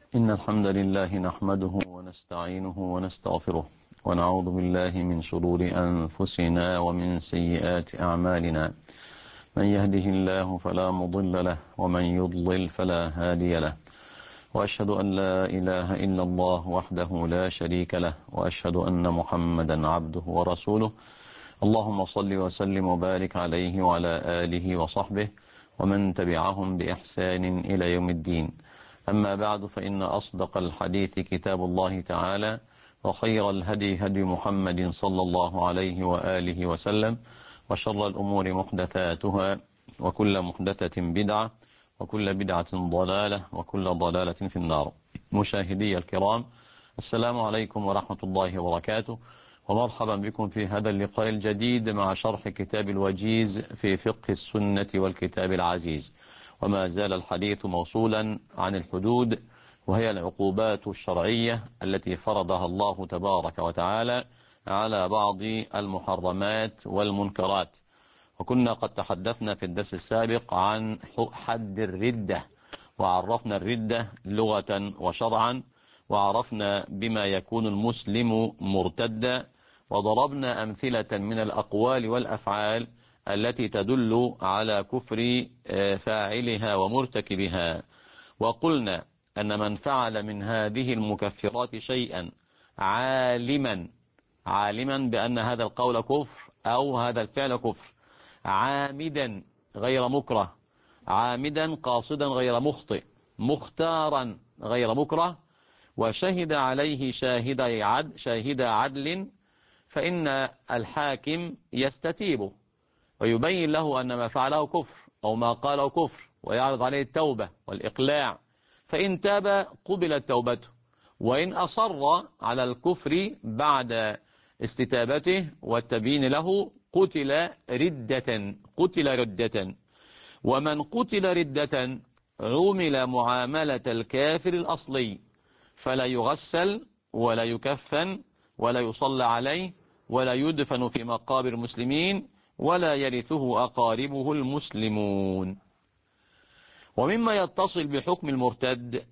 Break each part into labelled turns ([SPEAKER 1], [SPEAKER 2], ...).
[SPEAKER 1] إن الحمد لله نحمده ونستعينه ونستغفره ونعوذ بالله من شرور أنفسنا ومن سيئات أعمالنا. من يهده الله فلا مضل له ومن يضلل فلا هادي له، وأشهد أن لا إله إلا الله وحده لا شريك له، وأشهد أن محمدا عبده ورسوله. اللهم صل وسلم وبارك عليه وعلى آله وصحبه ومن تبعهم بإحسان إلى يوم الدين. أما بعد، فإن أصدق الحديث كتاب الله تعالى، وخير الهدي هدي محمد صلى الله عليه وآله وسلم، وشر الأمور محدثاتها، وكل محدثة بدعة، وكل بدعة ضلالة، وكل ضلالة في النار. مشاهدي الكرام، السلام عليكم ورحمة الله وبركاته، ومرحبا بكم في هذا اللقاء الجديد مع شرح كتاب الوجيز في فقه السنة والكتاب العزيز. وما زال الحديث موصولا عن الحدود، وهي العقوبات الشرعية التي فرضها الله تبارك وتعالى على بعض المحرمات والمنكرات. وكنا قد تحدثنا في الدرس السابق عن حد الردة، وعرفنا الردة لغة وشرعا، وعرفنا بما يكون المسلم مرتدا، وضربنا أمثلة من الأقوال والأفعال التي تدل على كفر فاعلها ومرتكبها. وقلنا أن من فعل من هذه المكفرات شيئا عالما بأن هذا القول كفر أو هذا الفعل كفر، عامدا غير مكره، عامدا قاصدا غير مخطئ، مختارا غير مكره، وشهد عليه شاهد عدل، فإن الحاكم يستتيبه ويبين له أن ما فعله كفر أو ما قاله كفر، ويعرض عليه التوبة والإقلاع، فإن تاب قبلت توبته، وإن أصر على الكفر بعد استتابته والتبيين له قتل ردة. ومن قتل ردة عُمل معاملة الكافر الأصلي، فلا يغسل ولا يكفن ولا يصلى عليه ولا يدفن في مقابر المسلمين ولا يرثه أقاربه المسلمون. ومما يتصل بحكم المرتد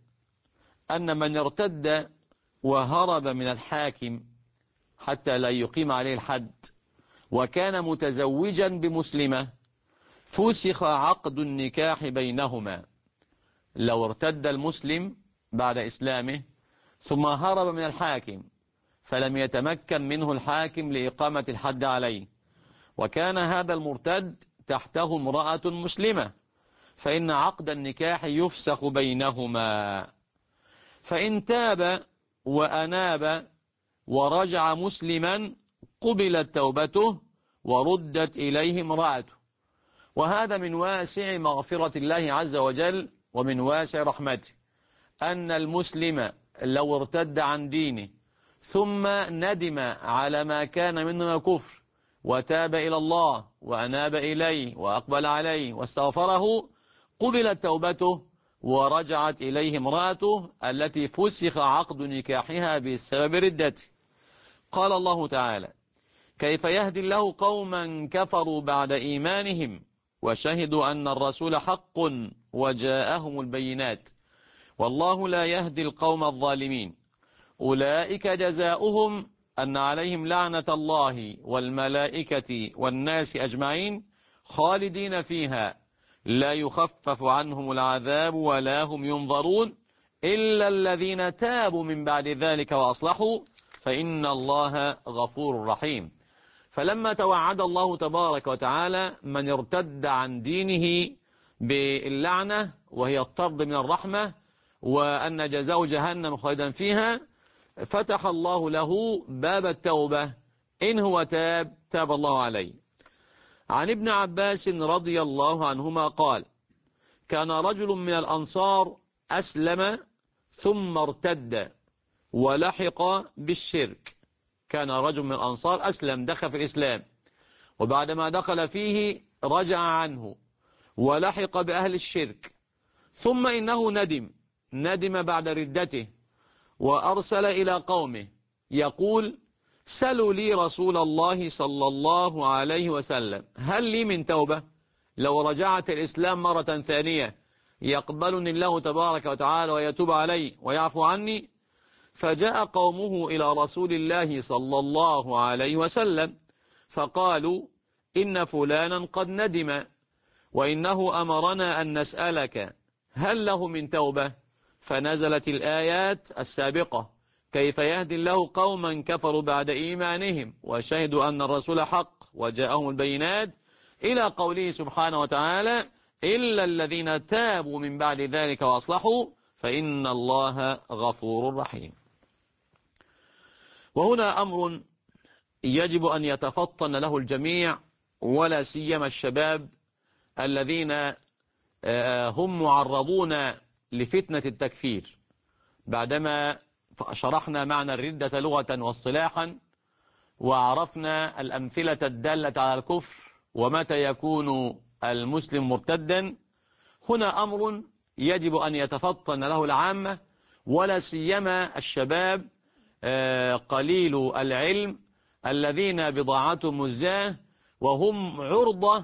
[SPEAKER 1] أن من ارتد وهرب من الحاكم حتى لا يقيم عليه الحد، وكان متزوجا بمسلمة، فسخ عقد النكاح بينهما. لو ارتد المسلم بعد إسلامه ثم هرب من الحاكم فلم يتمكن منه الحاكم لإقامة الحد عليه، وكان هذا المرتد تحته امرأة مسلمة، فإن عقد النكاح يفسخ بينهما. فإن تاب وأناب ورجع مسلما قبلت توبته وردت إليه امرأته. وهذا من واسع مغفرة الله عز وجل ومن واسع رحمته، أن المسلم لو ارتد عن دينه ثم ندم على ما كان منه كفر وتاب إلى الله وأناب إليه وأقبل عليه واستغفره، قبلت توبته ورجعت إليه امرأته التي فسخ عقد نكاحها بسبب ردته. قال الله تعالى: كيف يهدي الله قوما كفروا بعد إيمانهم وشهدوا أن الرسول حق وجاءهم البينات والله لا يهدي القوم الظالمين. أولئك جزاؤهم أن عليهم لعنة الله والملائكة والناس أجمعين خالدين فيها لا يخفف عنهم العذاب ولا هم ينظرون إلا الذين تابوا من بعد ذلك وأصلحوا فإن الله غفور رحيم. فلما توعد الله تبارك وتعالى من ارتد عن دينه باللعنة وهي الطرد من الرحمة وأن جزاء جهنم خالدا فيها، فتح الله له باب التوبة، إن هو تاب الله عليه. عن ابن عباس رضي الله عنهما قال: كان رجل من الأنصار أسلم ثم ارتد ولحق بالشرك. كان رجل من الأنصار أسلم، دخل في الإسلام، وبعدما دخل فيه رجع عنه ولحق بأهل الشرك، ثم إنه ندم بعد ردته وأرسل إلى قومه يقول: سلوا لي رسول الله صلى الله عليه وسلم هل لي من توبة؟ لو رجعت الإسلام مرة ثانية يقبلني الله تبارك وتعالى ويتوب علي ويعفو عني. فجاء قومه إلى رسول الله صلى الله عليه وسلم فقالوا إن فلانا قد ندم وإنه أمرنا أن نسألك هل له من توبة؟ فنزلت الآيات السابقة: كيف يهدي الله قوما كفروا بعد إيمانهم وشهدوا أن الرسول حق وجاءهم البينات، إلى قوله سبحانه وتعالى: إلا الذين تابوا من بعد ذلك وأصلحوا فإن الله غفور رحيم. وهنا أمر يجب أن يتفطن له الجميع، ولا سيما الشباب الذين هم معرضون لفتنة التكفير. بعدما شرحنا معنى الردة لغة واصطلاحا، وعرفنا الأمثلة الدالة على الكفر ومتى يكون المسلم مرتدا، هنا أمر يجب أن يتفطن له العامة، ولا سيما الشباب قليل العلم الذين بضاعتهم مزجاة، وهم عرضة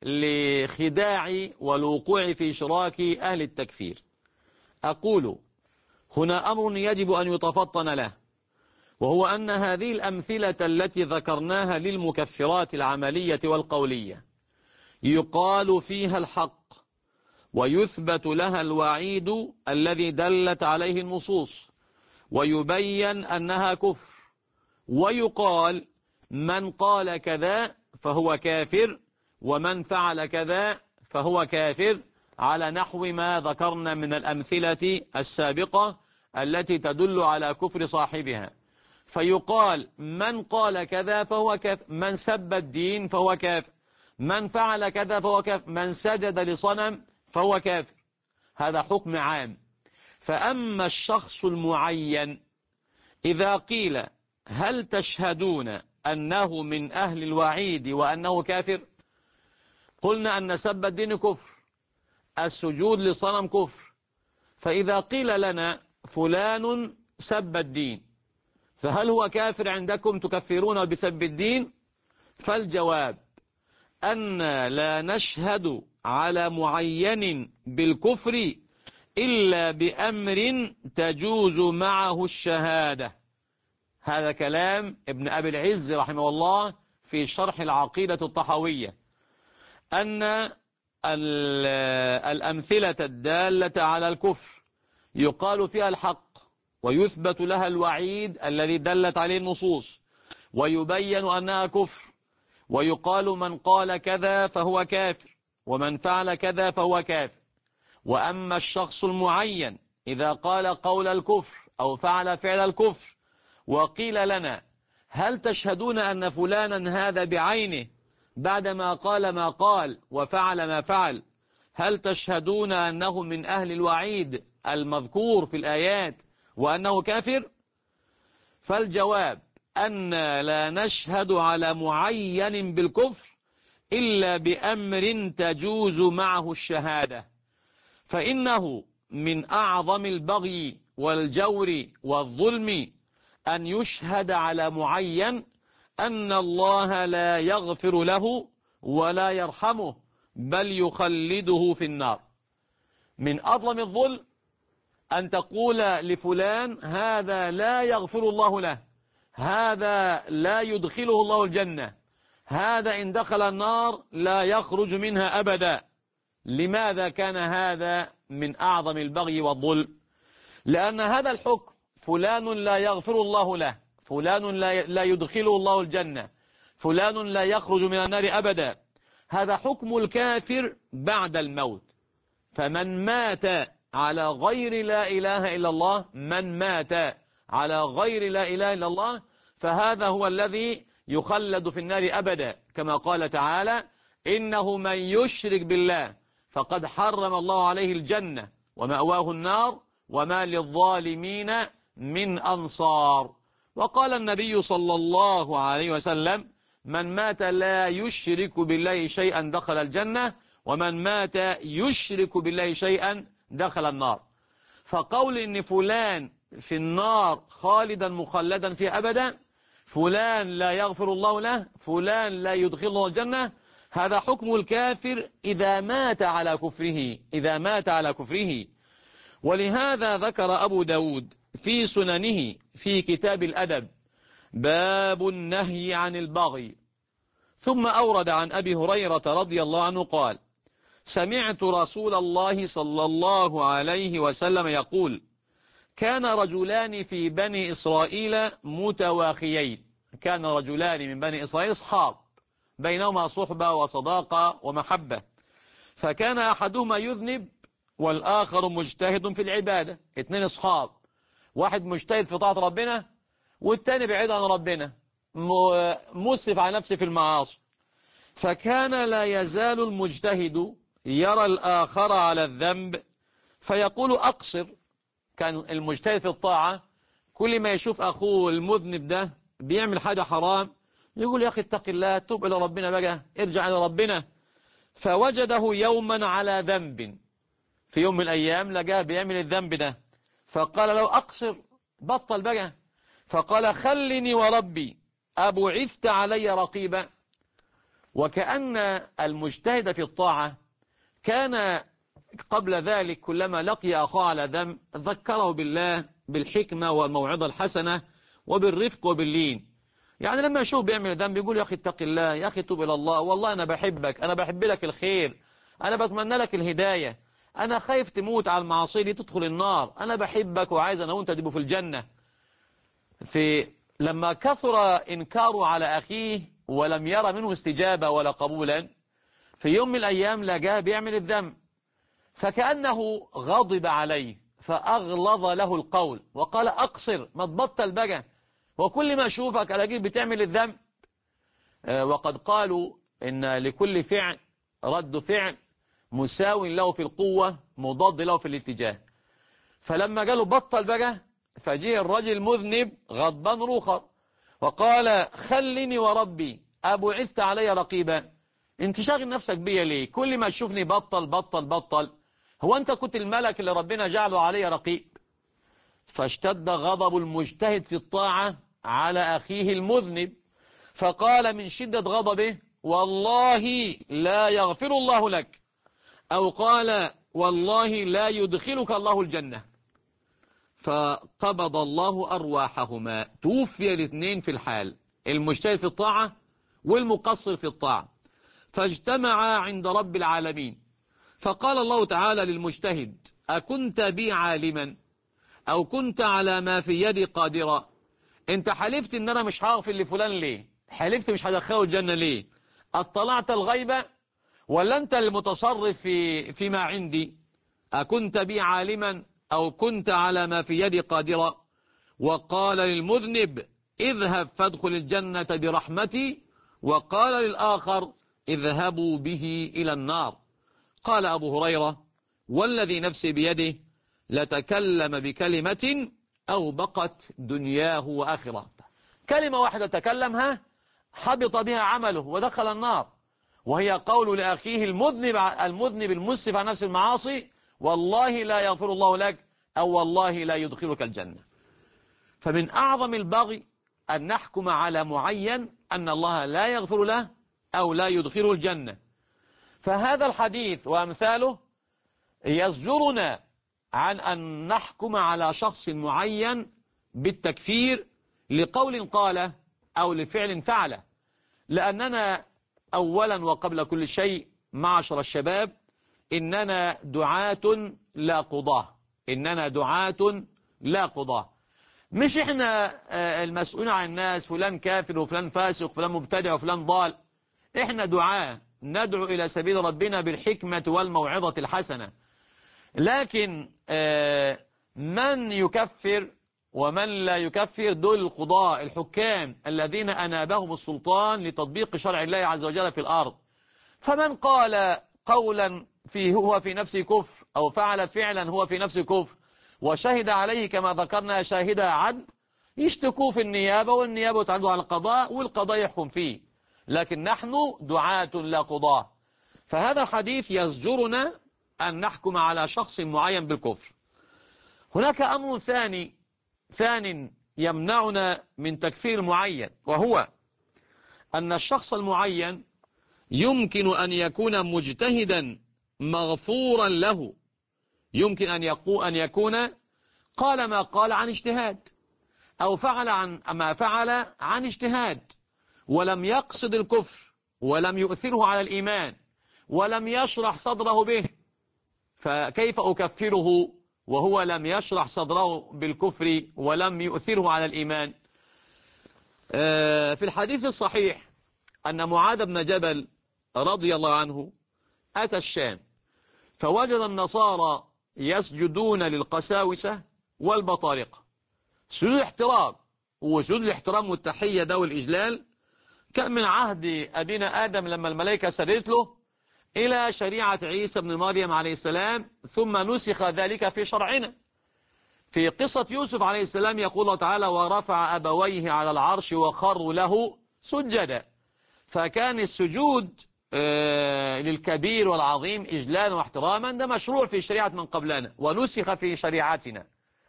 [SPEAKER 1] لخداع والوقوع في شراك أهل التكفير. أقول هنا أمر يجب أن يتفطن له، وهو أن هذه الأمثلة التي ذكرناها للمكفرات العملية والقولية يقال فيها الحق ويثبت لها الوعيد الذي دلت عليه النصوص، ويبين أنها كفر، ويقال من قال كذا فهو كافر ومن فعل كذا فهو كافر، على نحو ما ذكرنا من الأمثلة السابقة التي تدل على كفر صاحبها. فيقال من قال كذا فهو كافر، من سب الدين فهو كافر، من فعل كذا فهو كافر، من سجد لصنم فهو كافر. هذا حكم عام. فأما الشخص المعين إذا قيل هل تشهدون أنه من أهل الوعيد وأنه كافر؟ قلنا أن سب الدين كفر، السجود لصنم كفر. فإذا قيل لنا فلان سب الدين فهل هو كافر عندكم تكفرون بسب الدين؟ فالجواب أن لا نشهد على معين بالكفر إلا بأمر تجوز معه الشهادة. هذا كلام ابن أبي العز رحمه الله في شرح العقيدة الطحاوية، أن الأمثلة الدالة على الكفر يقال فيها الحق ويثبت لها الوعيد الذي دلت عليه النصوص، ويبين أنها كفر، ويقال من قال كذا فهو كافر ومن فعل كذا فهو كافر. وأما الشخص المعين إذا قال قول الكفر أو فعل فعل الكفر وقيل لنا هل تشهدون أن فلانا هذا بعينه بعدما قال ما قال وفعل ما فعل، هل تشهدون أنه من أهل الوعيد المذكور في الآيات وأنه كافر؟ فالجواب أن لا نشهد على معين بالكفر إلا بأمر تجوز معه الشهادة، فإنه من أعظم البغي والجور والظلم أن يشهد على معين أن الله لا يغفر له ولا يرحمه بل يخلده في النار. من أظلم الظلم أن تقول لفلان هذا لا يغفر الله له، هذا لا يدخله الله الجنة، هذا إن دخل النار لا يخرج منها أبدا. لماذا كان هذا من أعظم البغي والظلم؟ لأن هذا الحكم فلان لا يغفر الله له، فلان لا يدخله الله الجنة، فلان لا يخرج من النار أبدا، هذا حكم الكافر بعد الموت. فمن مات على غير لا إله إلا الله، من مات على غير لا إله إلا الله فهذا هو الذي يخلد في النار أبدا، كما قال تعالى إنه من يشرك بالله فقد حرم الله عليه الجنة ومأواه النار وما للظالمين من أنصار. وقال النبي صلى الله عليه وسلم من مات لا يشرك بالله شيئا دخل الجنة ومن مات يشرك بالله شيئا دخل النار. فقول إن فلان في النار خالدا مخلدا في أبدا، فلان لا يغفر الله له، فلان لا يدخله الجنة، هذا حكم الكافر إذا مات على كفره، إذا مات على كفره. ولهذا ذكر أبو داود في سننه في كتاب الأدب باب النهي عن البغي، ثم أورد عن أبي هريرة رضي الله عنه قال: سمعت رسول الله صلى الله عليه وسلم يقول: كان رجلان في بني إسرائيل متواخيين. كان رجلان من بني إسرائيل أصحاب بينهما صحبة وصداقة ومحبة، فكان أحدهما يذنب والآخر مجتهد في العبادة. اتنين أصحاب، واحد مجتهد في طاعة ربنا والتاني بعيد عن ربنا، مسرف على نفسه في المعاصي. فكان لا يزال المجتهد يرى الآخر على الذنب فيقول: أقصر. كان المجتهد في الطاعة كل ما يشوف أخوه المذنب ده بيعمل حاجة حرام يقول: يا أخي اتق الله، توب إلى ربنا بقى، ارجع إلى ربنا. فوجده يوما على ذنب، في يوم من الأيام لقاه بيعمل الذنب ده، فقال له: أقصر، بطل بقى. فقال: خلني وربي أبعثت علي رقيبا. وكأن المجتهد في الطاعة كان قبل ذلك كلما لقي أخاه على ذنب ذكره بالله بالحكمة والموعظة الحسنة وبالرفق وباللين. يعني لما يشوف بيعمل ذنب يقول: يا أخي اتق الله، يا أخي توب إلى الله، والله أنا بحبك، أنا بحب لك الخير، أنا بتمنى لك الهداية، أنا خايف تموت على المعاصي دي تدخل النار، أنا بحبك وعايز أنا وأنت تبقوا في الجنة. لما كثر إنكاره على أخيه ولم يرى منه استجابة ولا قبولا، في يوم من الأيام لقاه بيعمل الذنب، فكأنه غضب عليه فأغلظ له القول وقال: أقصر، ما تبطل بقى، وكل ما أشوفك ألاقيك بتعمل الذنب. وقد قالوا إن لكل فعل رد فعل مساو له في القوة مضاد له في الاتجاه. فلما قالوا بطل بقى، فجيه الرجل المذنب غضبان روخر وقال: خلني وربي أبعثت علي رقيبا. انت شاغل نفسك بيا ليه؟ كل ما تشوفني بطل بطل بطل، هو انت كنت الملك اللي ربنا جعله علي رقيب؟ فاشتد غضب المجتهد في الطاعة على أخيه المذنب، فقال من شدة غضبه: والله لا يغفر الله لك، أو قال: والله لا يدخلك الله الجنة. فقبض الله أرواحهما، توفي الاثنين في الحال، المجتهد في الطاعة والمقصر في الطاعة، فاجتمعا عند رب العالمين. فقال الله تعالى للمجتهد: أكنت بي عالما أو كنت على ما في يدي قادرا؟ انت حلفت ان انا مش هغفر لفلان ليه؟ حلفت مش هدخله الجنة ليه؟ اطلعت الغيبة ولا انت المتصرف فيما عندي؟ أكنت بي عالما أو كنت على ما في يدي قادرا؟ وقال للمذنب: اذهب فادخل الجنة برحمتي، وقال للآخر: اذهبوا به إلى النار. قال أبو هريرة: والذي نفسي بيده لتكلم بكلمة أوبقت دنياه وآخرة. كلمة واحدة تكلمها حبط بها عمله ودخل النار، وهي قول لأخيه المذنب المسرف عن نفس المعاصي: والله لا يغفر الله لك، أو والله لا يدخلك الجنة. فمن أعظم البغي أن نحكم على معين أن الله لا يغفر له أو لا يدخله الجنة. فهذا الحديث وأمثاله يزجرنا عن أن نحكم على شخص معين بالتكفير لقول قاله أو لفعل فعله، لأننا أولا وقبل كل شيء معشر الشباب إننا دعاة لا قضاة، إننا دعاة لا قضاة. مش إحنا المسؤول عن الناس، فلان كافر وفلان فاسق وفلان مبتدع وفلان ضال. إحنا دعاة ندعو إلى سبيل ربنا بالحكمة والموعظة الحسنة. لكن من يكفر ومن لا يكفر دول القضاء الحكام الذين أنابهم السلطان لتطبيق شرع الله عز وجل في الأرض. فمن قال قولا هو في نفسه كفر، أو فعل فعلا هو في نفسه كفر، وشهد عليه كما ذكرنا شاهد عدل، يشتكوا في النيابة، والنيابة تعرض على القضاء والقضاء يحكم فيه. لكن نحن دعاة لا قضاة. فهذا الحديث يزجرنا أن نحكم على شخص معين بالكفر. هناك أمر ثاني يمنعنا من تكفير المعين، وهو أن الشخص المعين يمكن أن يكون مجتهدا مغفورا له، يمكن أن يكون قال ما قال عن اجتهاد، أو فعل ما فعل عن اجتهاد، ولم يقصد الكفر، ولم يؤثره على الإيمان، ولم يشرح صدره به، فكيف أكفره وهو لم يشرح صدره بالكفر ولم يؤثره على الإيمان؟ في الحديث الصحيح أن معاذ بن جبل رضي الله عنه أتى الشام فوجد النصارى يسجدون للقساوسة والبطارقة سجود احترام، وسجود الاحترام والتحية ده والإجلال كان من عهد أبينا آدم لما الملائكة سجدت له إلى شريعة عيسى بن مريم عليه السلام، ثم نسخ ذلك في شرعنا. في قصة يوسف عليه السلام يقول الله تعالى: ورفع أبويه على العرش وخروا له سجدا. فكان السجود للكبير والعظيم إجلالا واحتراما ده مشروع في شريعة من قبلنا ونسخ في شريعتنا.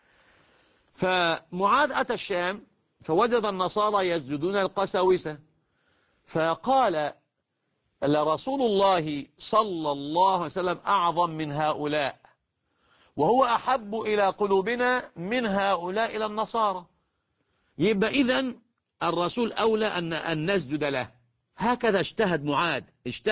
[SPEAKER 1] فمعاذ أتى الشام فوجد النصارى يسجدون القساوسة، فقال: لرسول الله صلى الله عليه وسلم أعظم من هؤلاء، وهو أحب إلى قلوبنا من هؤلاء إلى النصارى. يبقى إذن الرسول أولى أن نسجد له. هكذا اجتهد معاذ،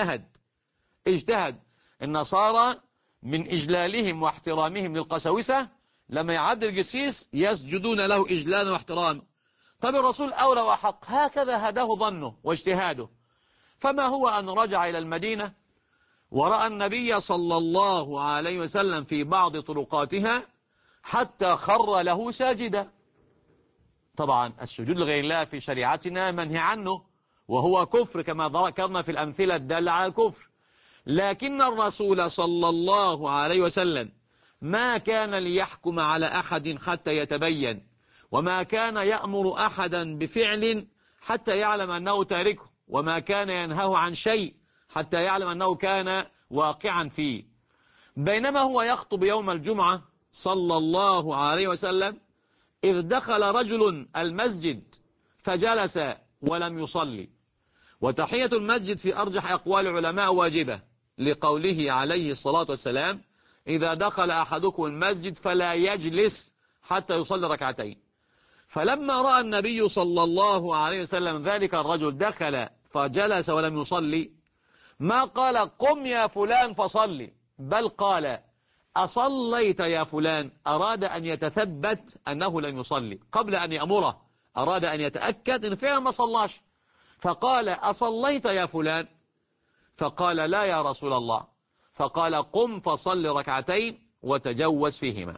[SPEAKER 1] اجتهد النصارى من إجلالهم واحترامهم للقساوسة، لما يعد القسيس يسجدون له إجلالا واحتراما. طب الرسول أولى وحق، هكذا هداه ظنه واجتهاده. فما هو أن رجع إلى المدينة ورأى النبي صلى الله عليه وسلم في بعض طرقاتها حتى خر له ساجدا. طبعا السجود لغير الله في شريعتنا منهي عنه، وهو كفر كما ذكرنا في الأمثلة الدالة على الكفر. لكن الرسول صلى الله عليه وسلم ما كان ليحكم على أحد حتى يتبين، وما كان يأمر أحدا بفعل حتى يعلم أنه تاركه، وما كان ينهاه عن شيء حتى يعلم أنه كان واقعا فيه. بينما هو يخطب يوم الجمعة صلى الله عليه وسلم إذ دخل رجل المسجد فجلس ولم يصلي. وتحية المسجد في أرجح أقوال العلماء واجبة، لقوله عليه الصلاة والسلام: إذا دخل أحدكم المسجد فلا يجلس حتى يصلي ركعتين. فلما رأى النبي صلى الله عليه وسلم ذلك الرجل دخل فجلس ولم يصلي، ما قال: قم يا فلان فصلي، بل قال: أصليت يا فلان؟ أراد أن يتثبت أنه لم يصلي قبل أن يأمره، أراد أن يتأكد أن فعلا ما صلاش، فقال: أصليت يا فلان؟ فقال: لا يا رسول الله. فقال: قم فصل ركعتين وتجوز فيهما.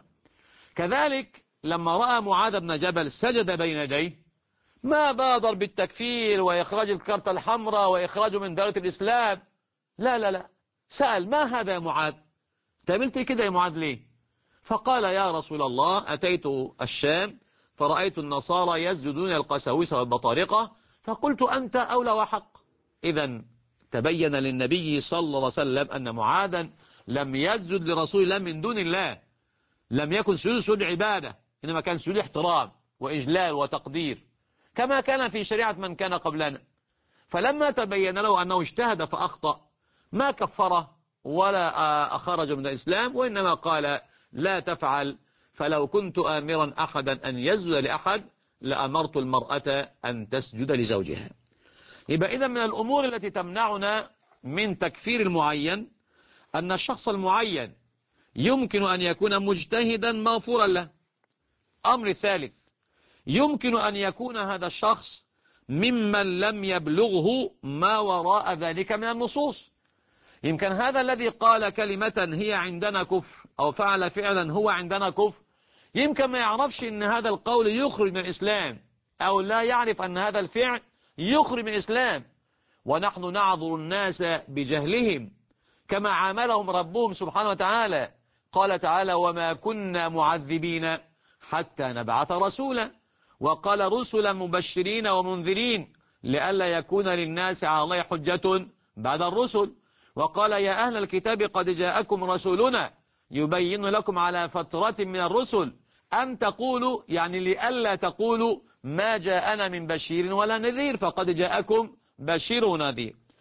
[SPEAKER 1] كذلك لما رأى معاذ بن جبل سجد بين يديه ما بادر بالتكفير وإخراج الكرت الحمراء وإخراجه من دائرة الإسلام، لا، سأل: ما هذا يا معاذ؟ تعملت كده يا معاذ ليه؟ فقال: يا رسول الله، أتيت الشام فرأيت النصارى يسجدون القساوسة والبطارقة فقلت أنت أولى وحق. إذا تبين للنبي صلى الله عليه وسلم أن معاذا لم يسجد لرسول الله من دون الله، لم يكن سجود عبادة، إنما كان سجود احترام وإجلال وتقدير كما كان في شريعة من كان قبلنا. فلما تبين له أنه اجتهد فأخطأ ما كفره ولا أخرج من الإسلام، وإنما قال: لا تفعل، فلو كنت آمرا أحدا أن يسجد لأحد لأمرت المرأة أن تسجد لزوجها. يبقى إذا من الأمور التي تمنعنا من تكفير المعين أن الشخص المعين يمكن أن يكون مجتهدا مغفورا له. أمر الثالث: يمكن أن يكون هذا الشخص ممن لم يبلغه ما وراء ذلك من النصوص. يمكن هذا الذي قال كلمة هي عندنا كفر أو فعل فعلا هو عندنا كفر، يمكن ما يعرفش أن هذا القول يخرج من الإسلام، أو لا يعرف أن هذا الفعل يخرج من الإسلام، ونحن نعذر الناس بجهلهم كما عاملهم ربهم سبحانه وتعالى. قال تعالى: وما كنا معذبين حتى نبعث رسولا، وقال: رسلا مبشرين ومنذرين لئلا يكون للناس على الله حجة بعد الرسل. وقال: يا أهل الكتاب قد جاءكم رسولنا يبين لكم على فترة من الرسل أن تقولوا، يعني لئلا تقولوا ما جاءنا من بشير ولا نذير، فقد جاءكم بشير ونذير.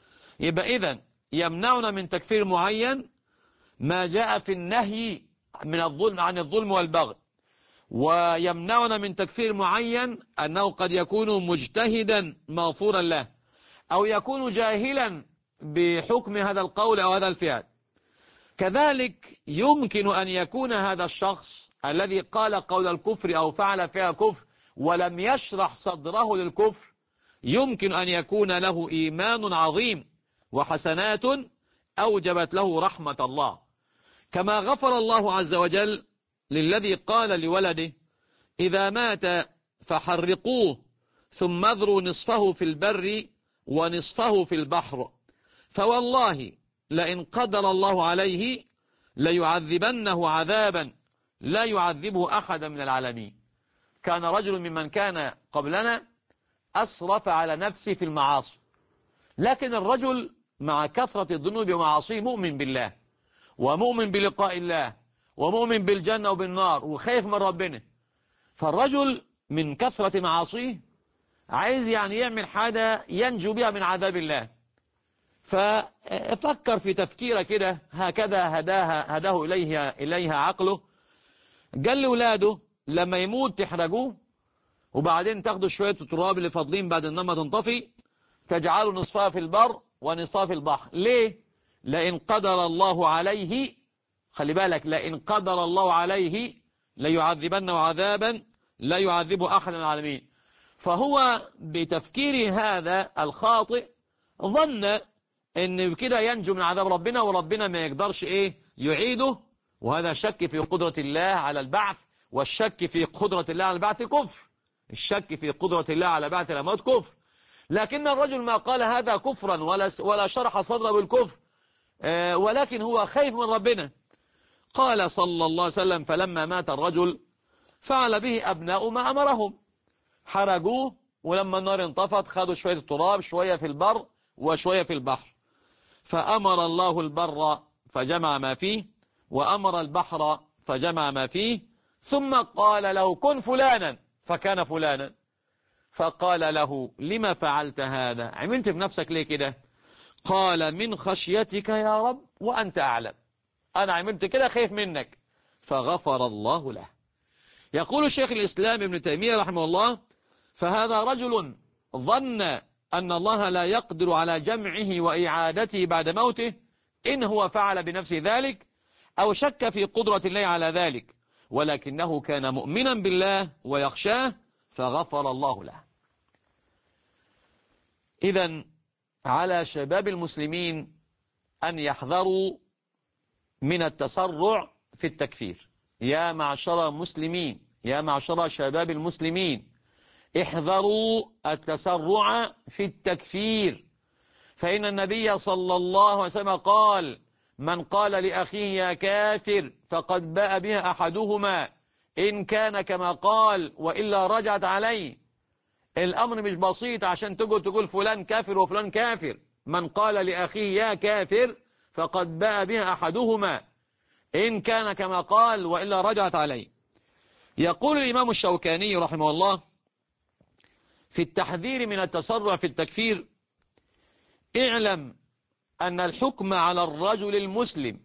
[SPEAKER 1] يبقى إذن يمنعنا من تكفير معين ما جاء في النهي من الظلم عن الظلم والبغي، ويمنعنا من تكفير معين أنه قد يكون مجتهدا مغفورا له، أو يكون جاهلا بحكم هذا القول أو هذا الفعل. كذلك يمكن أن يكون هذا الشخص الذي قال قول الكفر أو فعل فعل كفر ولم يشرح صدره للكفر، يمكن أن يكون له إيمان عظيم وحسنات أوجبت له رحمة الله، كما غفر الله عز وجل للذي قال لولده: إذا مات فحرقوه ثم اذروا نصفه في البر ونصفه في البحر، فوالله لئن قدر الله عليه ليعذبنه عذابا لا يعذبه أحد من العالمين. كان رجل ممن كان قبلنا أسرف على نفسه في المعاصي، لكن الرجل مع كثرة الذنوب ومعاصيه مؤمن بالله ومؤمن بلقاء الله ومؤمن بالجنة وبالنار وخايف من ربنا، فالرجل من كثرة معاصيه عايز يعني يعمل حاجة ينجو بها من عذاب الله، ففكر في تفكيره كده هكذا هداه إليها عقله. قال لأولاده: لما يموت تحرقوه، وبعدين تاخدوا شوية التراب اللي فاضلين بعد النار تنطفي، تجعلوا نصفها في البر ونصفها في البحر. ليه؟ لئن قدر الله عليه، خلي بالك، لئن قدر الله عليه ليعذبنه عذابا لا يعذبه أحد من العالمين. فهو بتفكير هذا الخاطئ ظن ان كده ينجو من عذاب ربنا، وربنا ما يقدرش يعيده، وهذا شك في قدرة الله على البعث، والشك في قدرة الله على البعث كفر، الشك في قدرة الله على بعث الأموات كفر. لكن الرجل ما قال هذا كفرا ولا شرح صدره بالكفر، ولكن هو خايف من ربنا. قال صلى الله عليه وسلم: فلما مات الرجل فعل به أبناء ما أمرهم، حرقوه، ولما النار انطفت خدوا شوية التراب، شوية في البر وشوية في البحر، فأمر الله البر فجمع ما فيه، وأمر البحر فجمع ما فيه، ثم قال له: كن فلانا، فكان فلانا. فقال له: لما فعلت هذا؟ عملت بنفسك ليه كده؟ قال: من خشيتك يا رب وأنت أعلم، أنا عملت كده خايف منك. فغفر الله له. يقول شيخ الإسلام ابن تيمية رحمه الله: فهذا رجل ظن أن الله لا يقدر على جمعه وإعادته بعد موته إن هو فعل بنفسه ذلك، أو شك في قدرة الله على ذلك، ولكنه كان مؤمنا بالله ويخشاه فغفر الله له. إذن على شباب المسلمين أن يحذروا من التسرع في التكفير. يا معشر المسلمين، يا معشر شباب المسلمين، احذروا التسرع في التكفير، فإن النبي صلى الله عليه وسلم قال: من قال لأخيه يا كافر فقد باء بها أحدهما إن كان كما قال وإلا رجعت عليه. الأمر مش بسيط عشان تقول فلان كافر وفلان كافر. من قال لأخيه يا كافر فقد باء بها أحدهما إن كان كما قال وإلا رجعت عليه. يقول الإمام الشوكاني رحمه الله في التحذير من التسرع في التكفير: اعلم أن الحكم على الرجل المسلم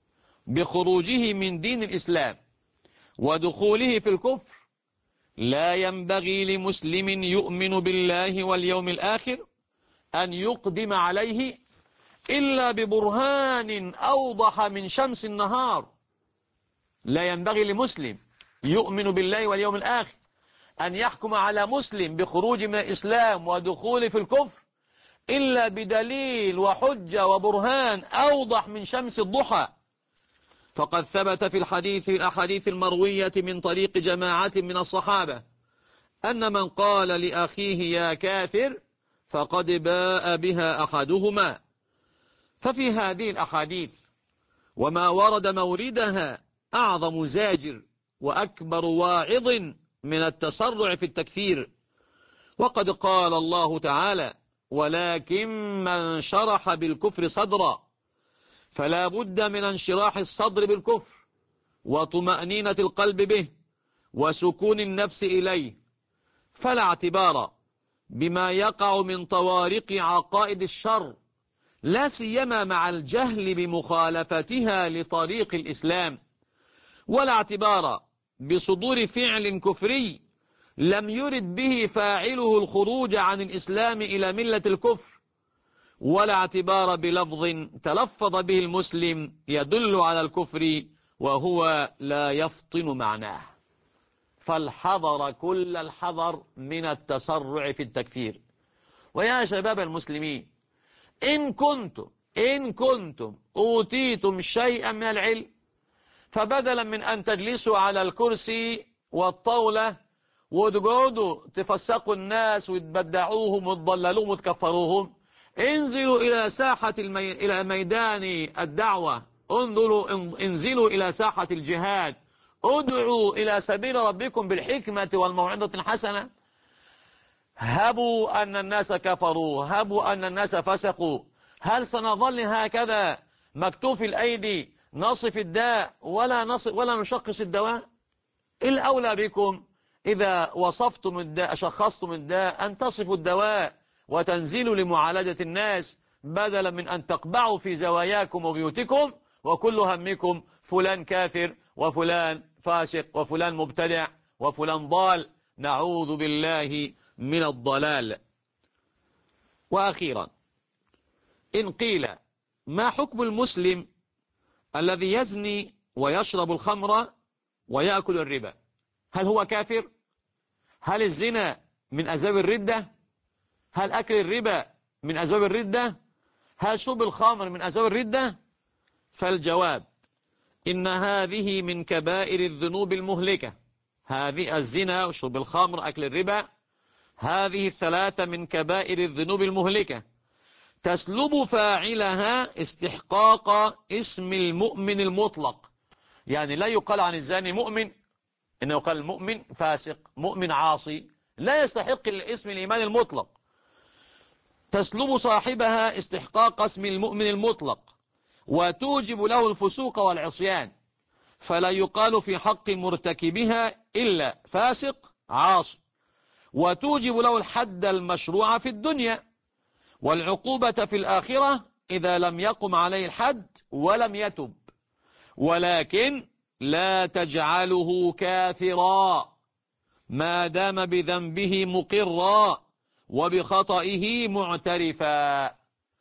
[SPEAKER 1] بخروجه من دين الإسلام ودخوله في الكفر لا ينبغي لمسلم يؤمن بالله واليوم الآخر أن يقدم عليه إلا ببرهان أوضح من شمس النهار. لا ينبغي لمسلم يؤمن بالله واليوم الآخر أن يحكم على مسلم بخروج من الإسلام ودخول في الكفر إلا بدليل وحجة وبرهان أوضح من شمس الضحى. فقد ثبت في الأحاديث المروية من طريق جماعة من الصحابة أن من قال لأخيه يا كافر فقد باء بها أحدهما. ففي هذه الأحاديث وما ورد موردها أعظم زاجر وأكبر واعظ من التسرع في التكفير. وقد قال الله تعالى: ولكن من شرح بالكفر صدرا، فلا بد من انشراح الصدر بالكفر وطمأنينة القلب به وسكون النفس إليه، فلا اعتبار بما يقع من طوارق عقائد الشر لا سيما مع الجهل بمخالفتها لطريق الإسلام، ولا اعتبار بصدور فعل كفري لم يرد به فاعله الخروج عن الإسلام إلى ملة الكفر، ولا اعتبار بلفظ تلفظ به المسلم يدل على الكفر وهو لا يفطن معناه. فالحذر كل الحذر من التسرع في التكفير. ويا شباب المسلمين، إن كنتم أوتيتم شيئا من العلم، فبدلا من أن تجلسوا على الكرسي والطاولة وتقعدوا تفسقوا الناس وتبدعوهم وتضللوهم وتكفروهم، انزلوا إلى ساحة إلى ميدان الدعوة، انزلوا إلى ساحة الجهاد، ادعوا إلى سبيل ربكم بالحكمة والموعظة الحسنة. هبوا أن الناس كفروا، هبوا أن الناس فسقوا، هل سنظل هكذا مكتوف الأيدي نصف الداء ولا نشخص الدواء؟ الأولى بكم إذا وصفتم الداء شخصتم الداء أن تصفوا الدواء وتنزلوا لمعالجة الناس، بدلا من أن تقبعوا في زواياكم وبيوتكم وكل همكم فلان كافر وفلان فاسق وفلان مبتدع وفلان ضال، نعوذ بالله من الضلال. وأخيرا، إن قيل ما حكم المسلم الذي يزني ويشرب الخمر ويأكل الربا؟ هل هو كافر؟ هل الزنا من أسباب الردة؟ هل أكل الربا من أسباب الردة؟ هل شرب الخمر من أسباب الردة؟ فالجواب إن هذه من كبائر الذنوب المهلكة. هذه الزنا وشرب الخمر أكل الربا، هذه الثلاثة من كبائر الذنوب المهلكة، تسلب فاعلها استحقاق اسم المؤمن المطلق. يعني لا يقال عن الزاني مؤمن، إنه يقال المؤمن فاسق، مؤمن عاصي، لا يستحق الاسم الإيمان المطلق. تسلب صاحبها استحقاق اسم المؤمن المطلق، وتوجب له الفسوق والعصيان، فلا يقال في حق مرتكبها إلا فاسق عاصي، وتوجب له الحد المشروع في الدنيا والعقوبة في الآخرة إذا لم يقم عليه الحد ولم يتب، ولكن لا تجعله كافرا ما دام بذنبه مقرا وبخطئه معترفا.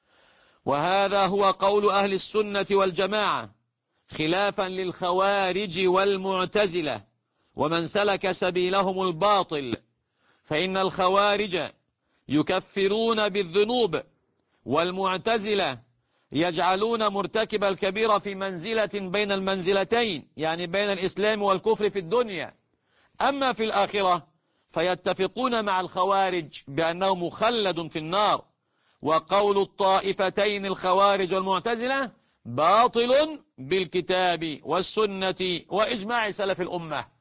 [SPEAKER 1] وهذا هو قول أهل السنة والجماعة، خلافا للخوارج والمعتزلة ومن سلك سبيلهم الباطل، فإن الخوارج يكفرون بالذنوب، والمعتزلة يجعلون مرتكب الكبيرة في منزلة بين المنزلتين، يعني بين الإسلام والكفر في الدنيا. أما في الآخرة فيتفقون مع الخوارج بأنه مخلد في النار. وقول الطائفتين الخوارج والمعتزلة باطل بالكتاب والسنة وإجماع سلف الأمة.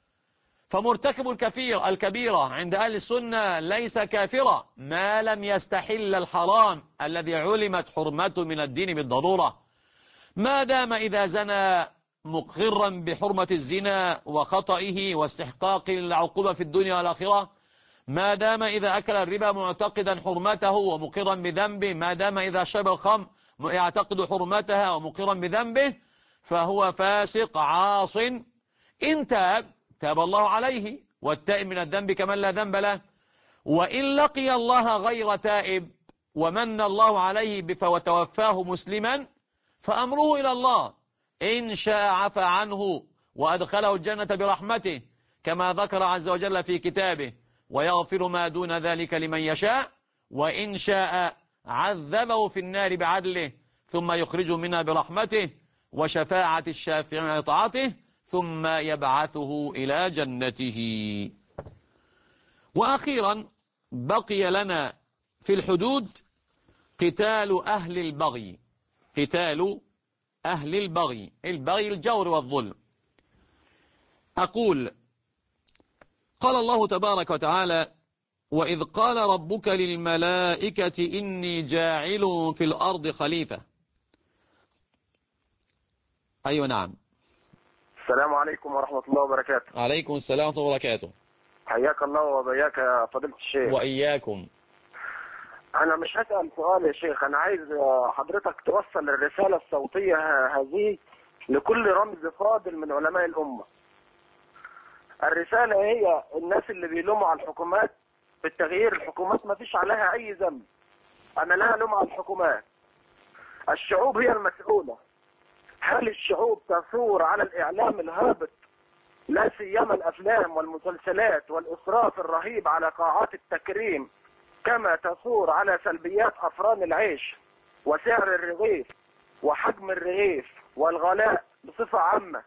[SPEAKER 1] فمرتكب الكبيرة عند أهل السنة ليس كافرا ما لم يستحل الحرام الذي علمت حرمته من الدين بالضرورة، ما دام إذا زنى مقرا بحرمة الزنا وخطئه واستحقاق العقوبة في الدنيا والآخرة، ما دام إذا أكل الربا معتقدا حرمته ومقرا بذنبه، ما دام إذا شرب الخمر يعتقد حرمتها ومقرا بذنبه، فهو فاسق عاص. إن تاب الله عليه، والتائب من الذنب كمن لا ذنب له. وإن لقي الله غير تائب ومن الله عليه وتوفاه مسلما فأمره إلى الله، إن شاء عفى عنه وأدخله الجنة برحمته كما ذكر عز وجل في كتابه، ويغفر ما دون ذلك لمن يشاء، وإن شاء عذبه في النار بعدله ثم يخرجه منها برحمته وشفاعة الشافعين وإطاعته ثم يبعثه إلى جنته. وأخيرا بقي لنا في الحدود قتال أهل البغي، قتال أهل البغي، البغي الجور والظلم. أقول قال الله تبارك وتعالى: وإذ قال ربك للملائكة إني جاعل في الأرض خليفة. أيوة نعم.
[SPEAKER 2] السلام عليكم ورحمة الله وبركاته.
[SPEAKER 1] عليكم السلام ورحمة الله وبركاته.
[SPEAKER 2] حياك الله وبياك يا فضيلة الشيخ.
[SPEAKER 1] وإياكم.
[SPEAKER 2] أنا مش هسأل سؤال يا شيخ، أنا عايز حضرتك توصل الرسالة الصوتية هذه لكل رمز فاضل من علماء الأمة. الرسالة هي الناس اللي بيلوموا على الحكومات بالتغيير، الحكومات ما فيش عليها أي ذنب. أنا لا ألوم على الحكومات، الشعوب هي المسؤولة. هل الشعوب تثور على الإعلام الهابط، لا سيما الأفلام والمسلسلات والإسراف الرهيب على قاعات التكريم، كما تثور على سلبيات أفران العيش وسعر الرغيف وحجم الرغيف والغلاء بصفة عامة؟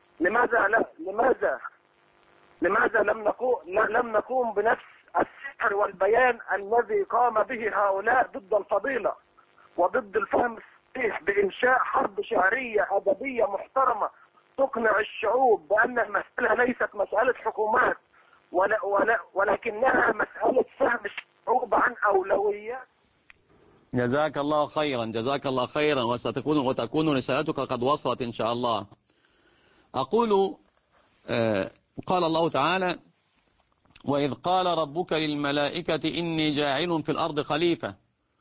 [SPEAKER 2] لماذا لم نقوم بنفس السحر والبيان الذي قام به هؤلاء ضد الفضيلة وضد الفهم الصحيح، بإنشاء حرب شعرية أدبية محترمة تقنع الشعوب بأن المسألة ليست مسألة حكومات ولكنها مسألة فهم الشعوب عن أولويات.
[SPEAKER 1] جزاك الله خيرا، جزاك الله خيرا، وتكون رسالتك قد وصلت إن شاء الله. أقول قال الله تعالى: وإذ قال ربك للملائكة إني جاعل في الأرض خليفة.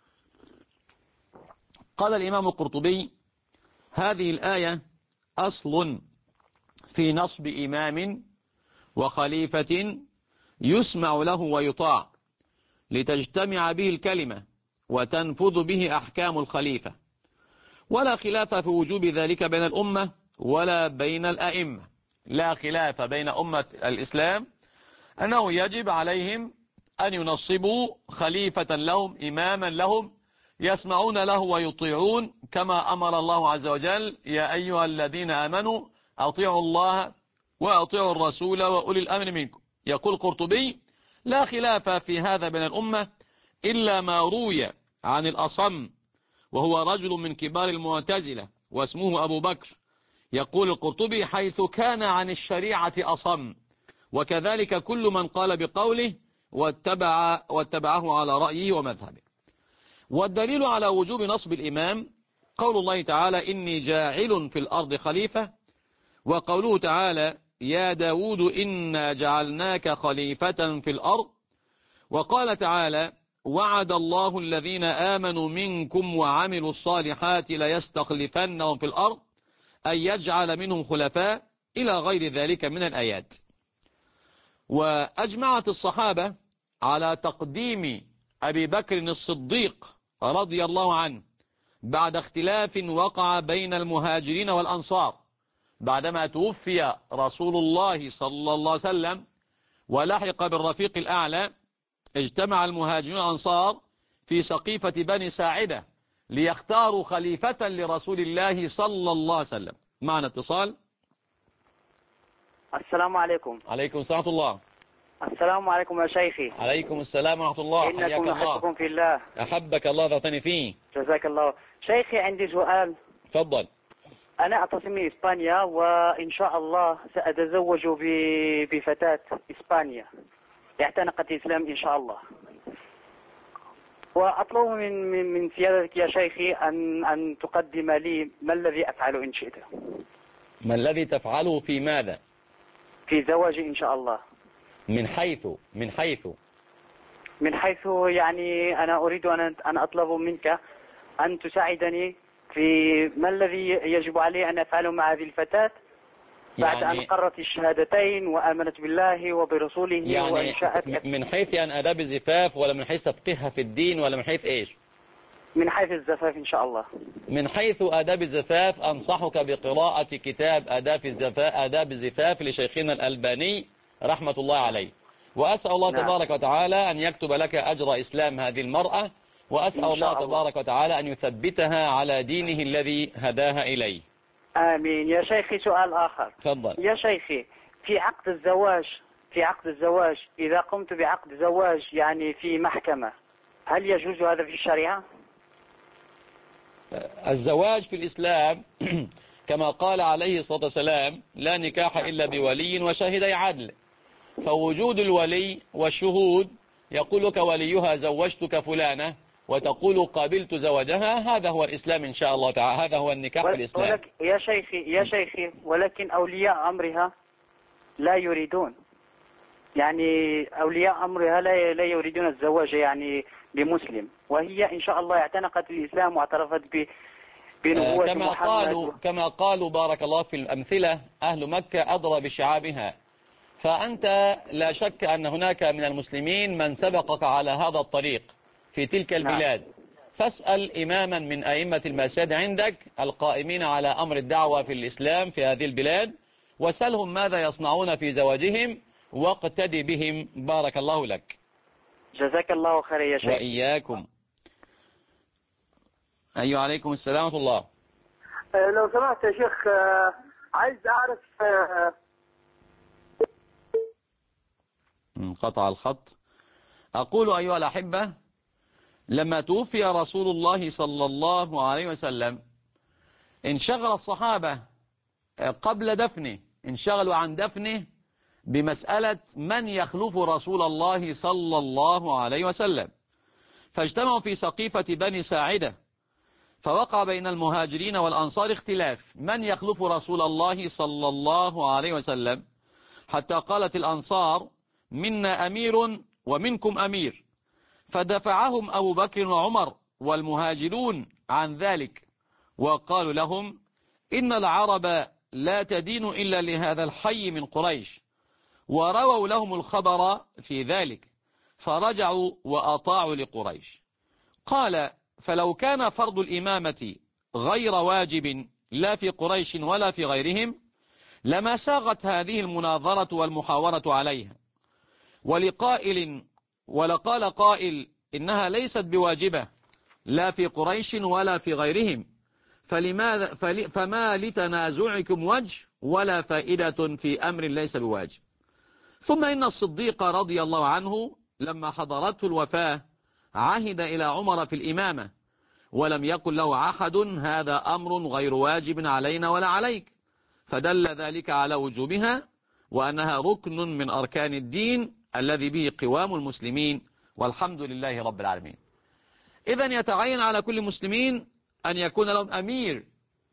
[SPEAKER 1] قال الإمام القرطبي: هذه الآية أصل في نصب إمام وخليفة يسمع له ويطاع، لتجتمع به الكلمة وتنفذ به أحكام الخليفة، ولا خلاف في وجوب ذلك بين الأمة ولا بين الأئمة. لا خلاف بين أمة الإسلام أنه يجب عليهم أن ينصبوا خليفة لهم، إماما لهم يسمعون له ويطيعون، كما أمر الله عز وجل: يا أيها الذين آمنوا أطيعوا الله وأطيعوا الرسول وأولي الأمر منكم. يقول القرطبي: لا خلاف في هذا بين الأمة إلا ما روي عن الأصم، وهو رجل من كبار المعتزلة واسمه أبو بكر. يقول القرطبي: حيث كان عن الشريعة أصم، وكذلك كل من قال بقوله واتبعه على رأيه ومذهبه. والدليل على وجوب نصب الإمام قول الله تعالى: إني جاعل في الأرض خليفة، وقوله تعالى: يا داود إنا جعلناك خليفة في الأرض. وقال تعالى: وعد الله الذين آمنوا منكم وعملوا الصالحات ليستخلفنهم في الأرض أن يجعل منهم خلفاء، إلى غير ذلك من الآيات. وأجمعت الصحابة على تقديم أبي بكر الصديق رضي الله عنه بعد اختلاف وقع بين المهاجرين والأنصار، بعدما توفي رسول الله صلى الله عليه وسلم ولحق بالرفيق الأعلى. اجتمع المهاجرون والأنصار في سقيفة بني ساعدة ليختاروا خليفة لرسول الله صلى الله عليه وسلم. معنا اتصال.
[SPEAKER 3] السلام عليكم.
[SPEAKER 1] عليكم السلام ورحمة الله.
[SPEAKER 3] السلام عليكم يا شيخي.
[SPEAKER 1] عليكم السلام ورحمة الله. حياك
[SPEAKER 3] إنكم
[SPEAKER 1] الله.
[SPEAKER 3] أحبكم في الله.
[SPEAKER 1] أحبك الله ذاتني فيه.
[SPEAKER 3] جزاك الله. شيخي عندي سؤال.
[SPEAKER 1] تفضل.
[SPEAKER 3] أنا أعتصم من إسبانيا، وإن شاء الله سأتزوج بفتاة إسبانيا اعتنقت الإسلام إن شاء الله، وأطلب من سيادتك يا شيخي أن تقدم لي ما الذي أفعله إن شئت.
[SPEAKER 1] ما الذي تفعله في ماذا؟
[SPEAKER 3] في زواجي إن شاء الله.
[SPEAKER 1] من حيث
[SPEAKER 3] يعني أنا أريد أن أطلب منك أن تساعدني في ما الذي يجب علي أن أفعله مع هذه الفتاة بعد أن قرت الشهادتين وآمنت بالله وبرسوله
[SPEAKER 1] يعني
[SPEAKER 3] وإنشاءت.
[SPEAKER 1] من حيث أن أداب الزفاف، ولا من حيث تفقهها في الدين، ولا من حيث إيش؟
[SPEAKER 3] من حيث الزفاف إن شاء الله.
[SPEAKER 1] من حيث آداب الزفاف أنصحك بقراءة كتاب آداب الزفاف لشيخنا الألباني رحمة الله عليه، وأسأل الله تبارك وتعالى أن يكتب لك أجر إسلام هذه المرأة، وأسأل الله تبارك وتعالى أن يثبتها على دينه الذي هداها إليه.
[SPEAKER 3] آمين. يا شيخي سؤال آخر.
[SPEAKER 1] تفضل.
[SPEAKER 3] يا شيخي في عقد الزواج إذا قمت بعقد زواج يعني في محكمة، هل يجوز هذا في الشريعة؟
[SPEAKER 1] الزواج في الإسلام كما قال عليه الصلاة والسلام: لا نكاح إلا بولي وشاهدي عدل. فوجود الولي والشهود، يقول لك وليها زوجتك فلانة وتقول قابلت زواجها، هذا هو الإسلام إن شاء الله تعالى، هذا هو النكاح في الإسلام.
[SPEAKER 3] يا شيخي ولكن أولياء أمرها لا يريدون. يعني أولياء أمرها لا يريدون الزواج يعني بمسلم، وهي إن شاء الله اعتنقت الإسلام واعترفت بنبوة محمد.
[SPEAKER 1] كما قالوا بارك الله في الأمثلة: أهل مكة أدرى بشعابها. فأنت لا شك أن هناك من المسلمين من سبقك على هذا الطريق في تلك البلاد.
[SPEAKER 3] نعم.
[SPEAKER 1] فاسأل إماما من أئمة المساجد عندك القائمين على أمر الدعوة في الإسلام في هذه البلاد، وسلهم ماذا يصنعون في زواجهم واقتدي بهم. بارك الله لك.
[SPEAKER 3] جزاك الله خير يا شيخ.
[SPEAKER 1] وإياكم. أيوة، عليكم السلام ورحمة الله.
[SPEAKER 2] لو سمحت يا شيخ، عايز أعرف.
[SPEAKER 1] انقطع الخط. أقول أيها الأحبة، لما توفي رسول الله صلى الله عليه وسلم انشغل الصحابة قبل دفنه، انشغلوا عن دفنه بمسألة من يخلف رسول الله صلى الله عليه وسلم، فاجتمعوا في سقيفة بني ساعدة، فوقع بين المهاجرين والأنصار اختلاف من يخلف رسول الله صلى الله عليه وسلم، حتى قالت الأنصار: منا أمير ومنكم أمير، فدفعهم أبو بكر وعمر والمهاجرون عن ذلك، وقالوا لهم: إن العرب لا تدين إلا لهذا الحي من قريش، ورووا لهم الخبر في ذلك، فرجعوا وأطاعوا لقريش. قال: فلو كان فرض الإمامة غير واجب لا في قريش ولا في غيرهم لما ساغت هذه المناظرة والمحاورة عليها، ولقال قائل: إنها ليست بواجبة لا في قريش ولا في غيرهم، فما لتنازعكم وجه ولا فائدة في أمر ليس بواجب. ثم إن الصديق رضي الله عنه لما حضرته الوفاة عهد إلى عمر في الإمامة، ولم يقل له أحد: هذا أمر غير واجب علينا ولا عليك، فدل ذلك على وجوبها وأنها ركن من أركان الدين الذي به قوام المسلمين، والحمد لله رب العالمين. إذن يتعين على كل مسلمين أن يكون لهم أمير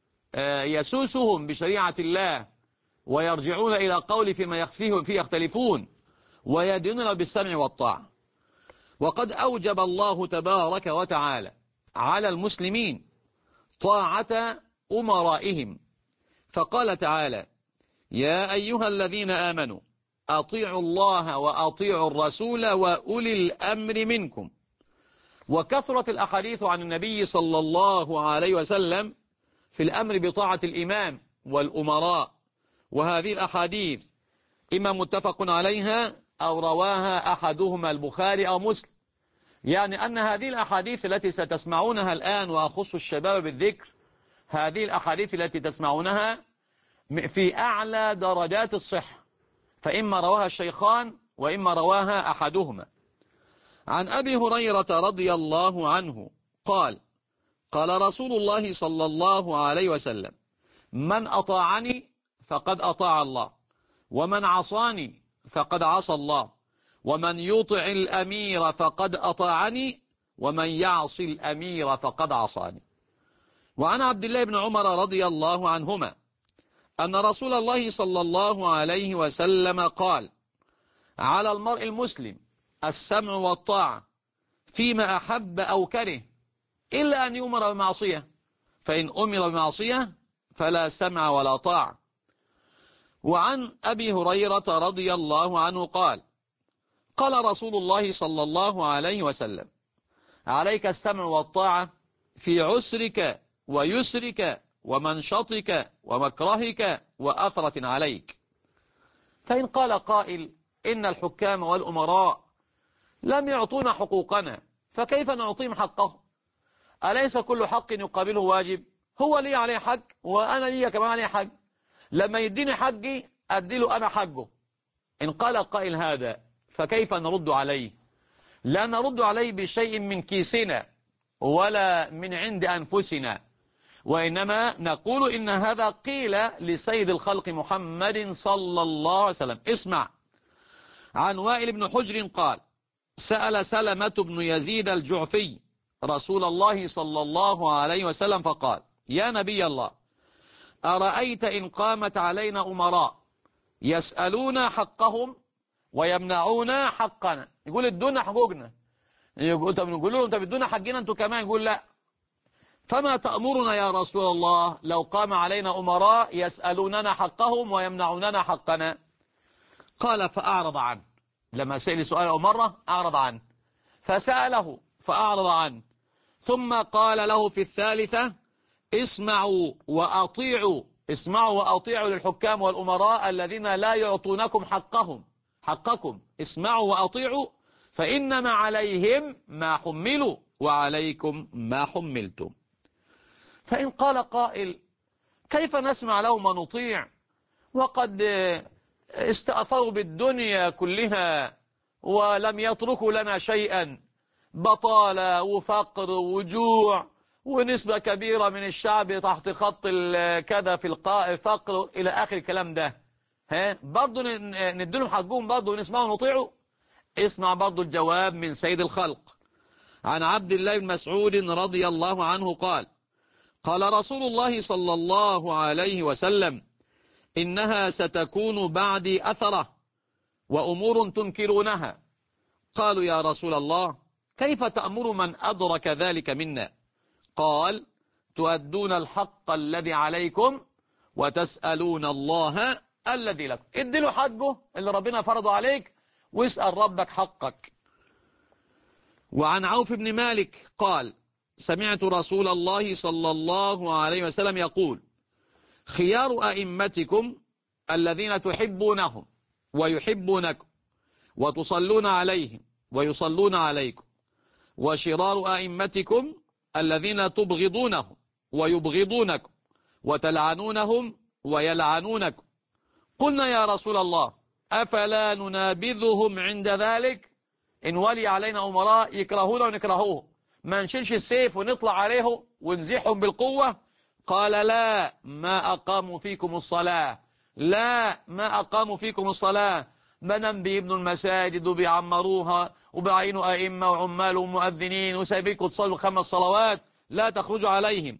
[SPEAKER 1] يسوسهم بشريعة الله، ويرجعون إلى قول فيما يخفيه فيه يختلفون، ويدينون بالسمع والطاعة. وقد أوجب الله تبارك وتعالى على المسلمين طاعة أمرائهم، فقال تعالى: يا أيها الذين آمنوا أطيعوا الله وأطيعوا الرسول وأولي الأمر منكم. وكثرت الأحاديث عن النبي صلى الله عليه وسلم في الأمر بطاعة الإمام والأمراء، وهذه الأحاديث إما متفق عليها أو رواها أحدهما البخاري أو مسلم، يعني أن هذه الأحاديث التي ستسمعونها الآن، وأخص الشباب بالذكر، هذه الأحاديث التي تسمعونها في أعلى درجات الصحة، فإما رواها الشيخان وإما رواها أحدهما. عن أبي هريرة رضي الله عنه قال: قال رسول الله صلى الله عليه وسلم: من أطاعني فقد أطاع الله، ومن عصاني فقد عصى الله، ومن يطع الأمير فقد أطاعني، ومن يعصي الأمير فقد عصاني. وعن عبد الله بن عمر رضي الله عنهما أن رسول الله صلى الله عليه وسلم قال: على المرء المسلم السمع والطاعة فيما أحب أو كره، إلا أن يؤمر بمعصية، فإن أمر بمعصية فلا سمع ولا طاعة. وعن أبي هريرة رضي الله عنه قال: قال رسول الله صلى الله عليه وسلم: عليك السمع والطاعة في عسرك ويسرك ومنشطك ومكرهك وأثرة عليك. فإن قال قائل: إن الحكام والأمراء لم يعطونا حقوقنا، فكيف نعطيهم حقهم؟ أليس كل حق يقابله واجب؟ هو لي عليه حق وأنا لي كمان عليه حق، لما يديني حقي أديله أنا حقه. إن قال قائل هذا فكيف نرد عليه؟ لا نرد عليه بشيء من كيسنا ولا من عند أنفسنا، وإنما نقول إن هذا قيل لسيد الخلق محمد صلى الله عليه وسلم. اسمع. عن وائل بن حجر قال: سأل سلمة بن يزيد الجعفي رسول الله صلى الله عليه وسلم فقال: يا نبي الله، أرأيت إن قامت علينا أمراء يسألون حقهم ويمنعون حقنا. يقول ادونا حقوقنا. طب نقول لهم طب ادونا حقنا انتوا كمان، يقول لا. فما تأمرنا يا رسول الله لو قام علينا أمراء يسألوننا حقهم ويمنعوننا حقنا؟ قال فأعرض عنه. لما سأل سؤاله مرة أعرض عنه، فسأله فأعرض عنه، ثم قال له في الثالثة اسمعوا وأطيعوا، اسمعوا وأطيعوا للحكام والأمراء الذين لا يعطونكم حقكم، اسمعوا وأطيعوا فإنما عليهم ما حملوا وعليكم ما حملتم. فإن قال قائل كيف نسمع لهم ونطيع وقد استأثروا بالدنيا كلها ولم يتركوا لنا شيئا، بطالة وفقر وجوع ونسبة كبيرة من الشعب تحت خط كذا في الفقر إلى آخر الكلام ده، برضو ندلهم حقهم برضو ونسمعوا ونطيعوا؟ اسمع برضو الجواب من سيد الخلق عن عبد الله بن مسعود رضي الله عنه قال قال رسول الله صلى الله عليه وسلم إنها ستكون بعدي أثرة وأمور تنكرونها. قالوا يا رسول الله كيف تأمر من أدرك ذلك منا؟ قال تؤدون الحق الذي عليكم وتسألون الله الذي لكم. ادله حقه اللي ربنا فرضه عليك واسأل ربك حقك. وعن عوف بن مالك قال سمعت رسول الله صلى الله عليه وسلم يقول خيار أئمتكم الذين تحبونهم ويحبونكم وتصلون عليهم ويصلون عليكم، وشرار أئمتكم الذين تبغضونهم ويبغضونكم وتلعنونهم ويلعنونكم. قلنا يا رسول الله أفلا ننابذهم عند ذلك؟ إن ولي علينا أمراء يكرهون ونكرهوه ما نشيلش السيف ونطلع عليه ونزيحهم بالقوة؟ قال لا ما أقاموا فيكم الصلاة، لا ما أقاموا فيكم الصلاة، بنم بيبنوا المساجد وبيعمروها وبيعينوا أئمة وعمال ومؤذنين وسايبينكم تصلوا 5 صلوات لا تخرجوا عليهم.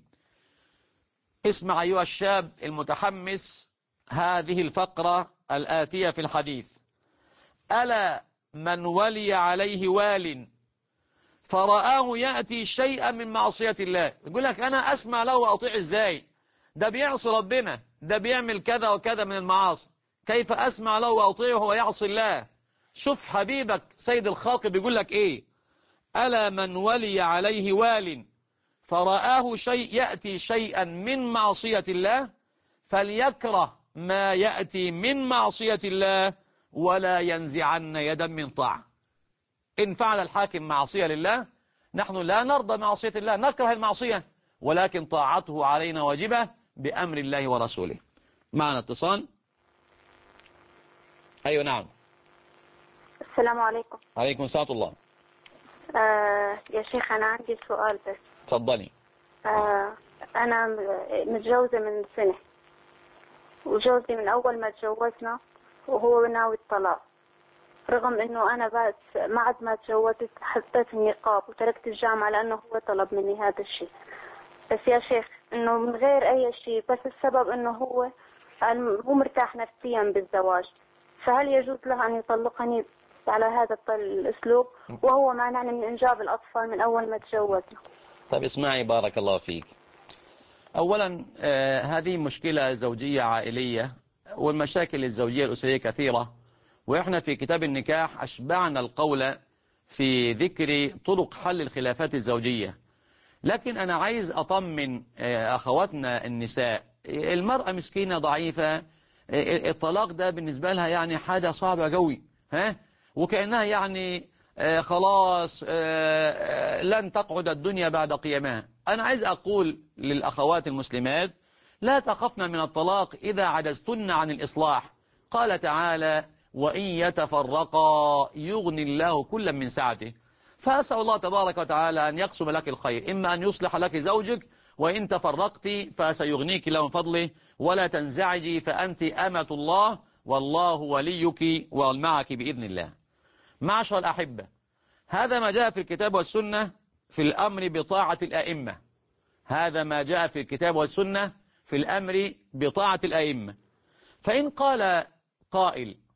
[SPEAKER 1] اسمع أيها الشاب المتحمس هذه الفقرة الآتية في الحديث. ألا من ولي عليه وال فرآه يأتي شيئا من معصية الله، يقول لك أنا أسمع له وأطيع إزاي؟ ده بيعصي ربنا، ده بيعمل كذا وكذا من المعاصي، كيف أسمع له وأطيعه وهو يعصي الله؟ شوف حبيبك سيد الخلق بيقول لك إيه. ألا من ولي عليه وال فرآه شيء يأتي شيئا من معصية الله فليكره ما يأتي من معصية الله ولا ينزعن يدا من طاعة. إن فعل الحاكم معصية لله نحن لا نرضى معصية الله، نكره المعصية، ولكن طاعته علينا واجبة بأمر الله ورسوله. معنا اتصال. أيوة نعم.
[SPEAKER 4] السلام عليكم.
[SPEAKER 1] عليكم السلام الله.
[SPEAKER 4] يا شيخ أنا عندي سؤال بس.
[SPEAKER 1] تفضلي.
[SPEAKER 4] أنا متجوزة من سنة، وجوزي من أول ما تجوزنا وهو ناوي الطلاق، رغم إنه أنا بس بعد ما تجوزت حطيت النقاب وتركت الجامعة لأنه هو طلب مني هذا الشيء. بس يا شيخ إنه من غير أي شيء، بس السبب إنه هو مو مرتاح نفسيا بالزواج، فهل يجوز له أن يطلقني على هذا الأسلوب وهو مانعني من إنجاب الأطفال من أول ما تجوزنا؟
[SPEAKER 1] طيب اسمعي بارك الله فيك. أولا هذه مشكلة زوجية عائلية، والمشاكل الزوجية الأسرية كثيرة، وإحنا في كتاب النكاح أشبعنا القول في ذكر طرق حل الخلافات الزوجية. لكن أنا عايز أطمن أخواتنا النساء، المرأة مسكينة ضعيفة، الطلاق ده بالنسبة لها يعني حاجة صعبة قوي، وكأنها يعني خلاص لن تقعد الدنيا بعد قيامها. أنا عايز أقول للأخوات المسلمات لا تخفن من الطلاق إذا عجزتن عن الإصلاح. قال تعالى وإن يتفرقا يغني الله كلا من سعته. فأسأل الله تبارك وتعالى أن يقسم لك الخير، إما أن يصلح لك زوجك، وإن تفرقت فسيغنيك الله من فضله، ولا تنزعجي فأنت أمة الله والله وليك والمعك بإذن الله. معشر الأحبة، هذا ما جاء في الكتاب والسنة في الأمر بطاعة الأئمة، هذا ما جاء في الكتاب والسنة في الأمر بطاعة الأئمة. فإن قال قائل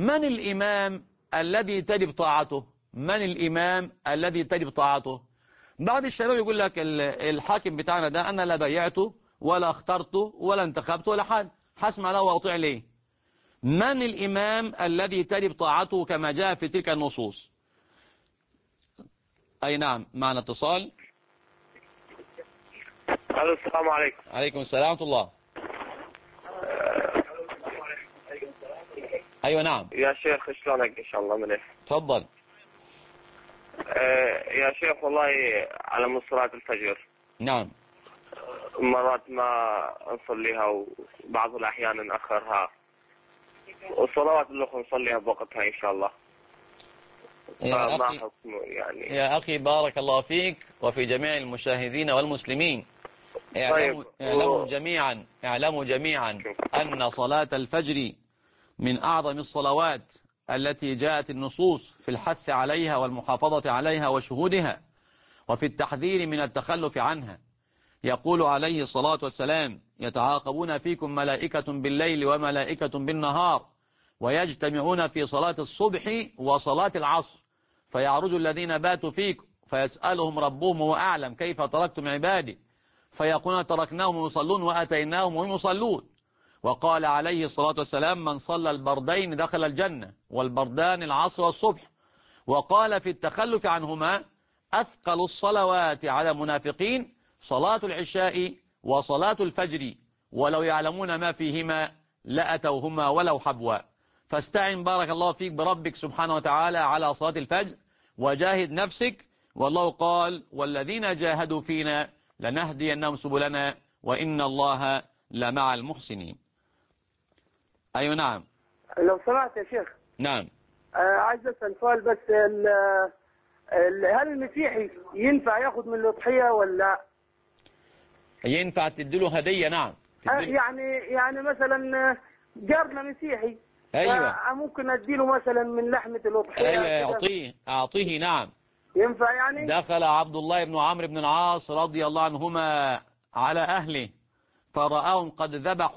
[SPEAKER 1] من الإمام الذي تجب طاعته؟ من الإمام الذي تجب طاعته؟ بعض الشباب يقول لك الحاكم بتاعنا ده أنا لا بايعته ولا اخترته ولا انتخبته ولا حاجة، هسمع له وأطيع ليه؟ من الإمام الذي تجب طاعته كما جاء في تلك النصوص؟ أي نعم، معنا اتصال.
[SPEAKER 2] السلام عليكم.
[SPEAKER 1] عليكم السلام ورحمة الله. أيوة نعم
[SPEAKER 2] يا شيخ شلونك؟ إن شاء الله مليح.
[SPEAKER 1] تفضل.
[SPEAKER 2] يا شيخ والله على من صلاة الفجر
[SPEAKER 1] نعم.
[SPEAKER 2] مرات ما نصليها وبعض الأحيان نأخرها، والصلوات الأخرى نصليها بوقتها إن شاء الله.
[SPEAKER 1] يا
[SPEAKER 2] فما
[SPEAKER 1] أخي
[SPEAKER 2] حكم يعني؟
[SPEAKER 1] يا أخي بارك الله فيك وفي جميع المشاهدين والمسلمين. اعلموا جميعا أن صلاة الفجر من أعظم الصلوات التي جاءت النصوص في الحث عليها والمحافظة عليها وشهودها وفي التحذير من التخلف عنها. يقول عليه الصلاة والسلام: يتعاقبون فيكم ملائكة بالليل وملائكة بالنهار ويجتمعون في صلاة الصبح وصلاة العصر فيعرج الذين باتوا فيكم فيسألهم ربهم هو أعلم كيف تركتم عبادي فيقولون تركناهم يصلون وأتيناهم وهم يصلون. وقال عليه الصلاة والسلام: من صلى البردين دخل الجنة، والبردان العصر والصبح. وقال في التخلف عنهما: أثقل الصلوات على المنافقين صلاة العشاء وصلاة الفجر ولو يعلمون ما فيهما لأتوهما ولو حبوا. فاستعن بارك الله فيك بربك سبحانه وتعالى على صلاة الفجر وجاهد نفسك، والله قال: والذين جاهدوا فينا لنهدينهم سبلنا وإن الله لمع المحسنين. أيوة نعم.
[SPEAKER 5] لو سمعت يا شيخ.
[SPEAKER 1] نعم.
[SPEAKER 5] عايز أسأل سؤال بس، هل المسيحي ينفع ياخد من الأضحية ولا
[SPEAKER 1] ينفع تديله هدية؟ نعم.
[SPEAKER 5] يعني مثلا جارنا مسيحي،
[SPEAKER 1] أيوة
[SPEAKER 5] ممكن أديله مثلا من لحمة الأضحية.
[SPEAKER 1] أيوة أعطيه. نعم
[SPEAKER 5] ينفع يعني.
[SPEAKER 1] دخل عبد الله بن عمرو بن العاص رضي الله عنهما على أهله فرآهم قد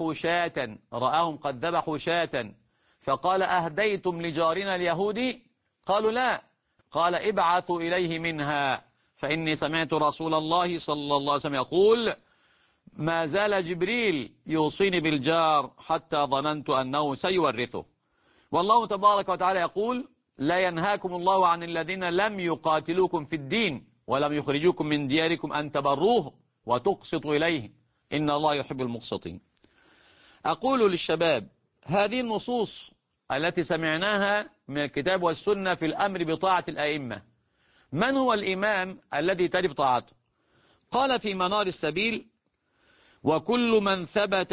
[SPEAKER 1] ذبحوا شاة فقال: أهديتم لجارنا اليهودي؟ قالوا لا. قال: ابعثوا إليه منها فإني سمعت رسول الله صلى الله عليه وسلم يقول: ما زال جبريل يوصيني بالجار حتى ظننت أنه سيورثه. والله تبارك وتعالى يقول: لا ينهاكم الله عن الذين لم يقاتلوكم في الدين ولم يخرجوكم من دياركم أن تبروه وتقسطوا إليه إن الله يحب المقسطين. أقول للشباب: هذه النصوص التي سمعناها من الكتاب والسنة في الأمر بطاعة الأئمة، من هو الإمام الذي تجب طاعته؟ قال في منار السبيل: وكل من